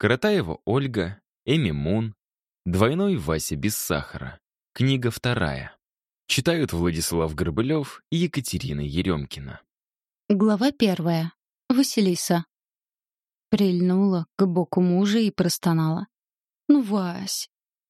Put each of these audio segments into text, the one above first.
Каратаева Ольга, Эми Мун, двойной Вася без сахара. Книга 2. Читают Владислав Горбылев и Екатерина Еремкина. Глава 1. Василиса. Прильнула к боку мужа и простонала. «Ну, Вась!»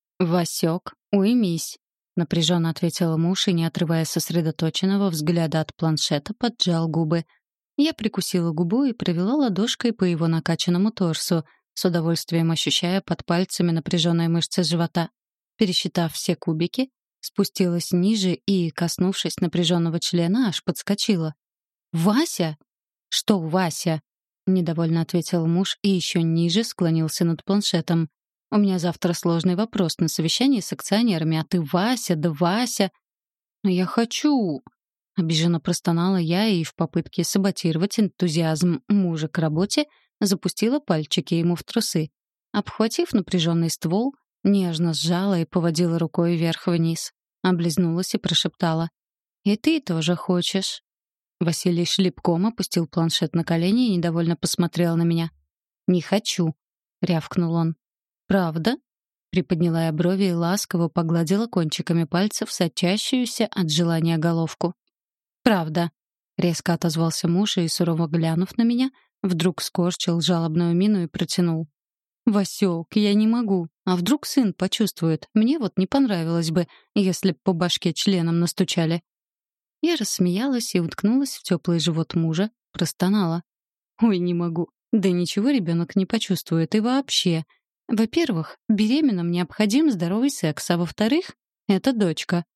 «Васек, уймись!» — напряженно ответила муж и, не отрывая сосредоточенного взгляда от планшета, поджал губы. Я прикусила губу и провела ладошкой по его накачанному торсу, с удовольствием ощущая под пальцами напряженные мышцы живота. Пересчитав все кубики, спустилась ниже и, коснувшись напряженного члена, аж подскочила. «Вася?» «Что Вася?» — недовольно ответил муж и еще ниже склонился над планшетом. «У меня завтра сложный вопрос на совещании с акционерами, а ты Вася, да Вася!» «Но я хочу!» — обиженно простонала я и в попытке саботировать энтузиазм мужа к работе запустила пальчики ему в трусы. Обхватив напряженный ствол, нежно сжала и поводила рукой вверх-вниз. Облизнулась и прошептала. «И ты тоже хочешь?» Василий шлепком опустил планшет на колени и недовольно посмотрел на меня. «Не хочу», — рявкнул он. «Правда?» — приподняла я брови и ласково погладила кончиками пальцев сочащуюся от желания головку. «Правда», — резко отозвался муж и, сурово глянув на меня, вдруг скорчил жалобную мину и протянул. «Васёк, я не могу. А вдруг сын почувствует? Мне вот не понравилось бы, если б по башке членом настучали». Я рассмеялась и уткнулась в теплый живот мужа, простонала. «Ой, не могу. Да ничего ребенок не почувствует. И вообще. Во-первых, беременным необходим здоровый секс, а во-вторых, это дочка.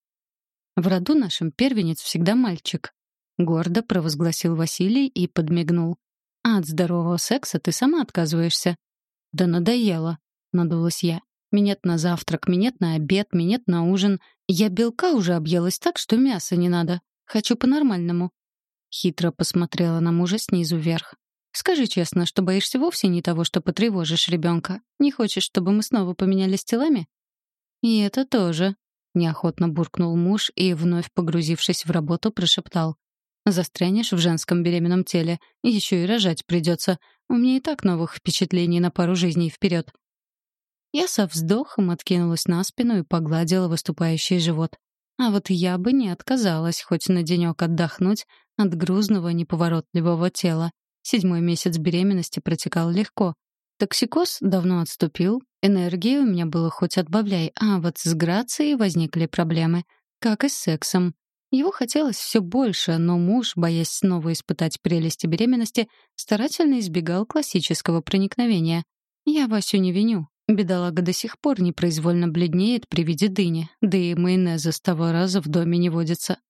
В роду нашем первенец всегда мальчик», — гордо провозгласил Василий и подмигнул. «А от здорового секса ты сама отказываешься». «Да надоело», — надулась я. «Минет на завтрак, минет на обед, минет на ужин. Я белка уже объелась так, что мяса не надо. Хочу по-нормальному». Хитро посмотрела на мужа снизу вверх. «Скажи честно, что боишься вовсе не того, что потревожишь ребенка. Не хочешь, чтобы мы снова поменялись телами?» «И это тоже», — неохотно буркнул муж и, вновь погрузившись в работу, прошептал. «Застрянешь в женском беременном теле. Еще и рожать придется. У меня и так новых впечатлений на пару жизней вперед». Я со вздохом откинулась на спину и погладила выступающий живот. А вот я бы не отказалась хоть на денек отдохнуть от грузного, неповоротливого тела. 7-й месяц беременности протекал легко. Токсикоз давно отступил, энергии у меня было хоть отбавляй, а вот с грацией возникли проблемы. Как и с сексом. Его хотелось все больше, но муж, боясь снова испытать прелести беременности, старательно избегал классического проникновения. Я Васю не виню. Бедолага до сих пор непроизвольно бледнеет при виде дыни, да и майонеза с того раза в доме не водится.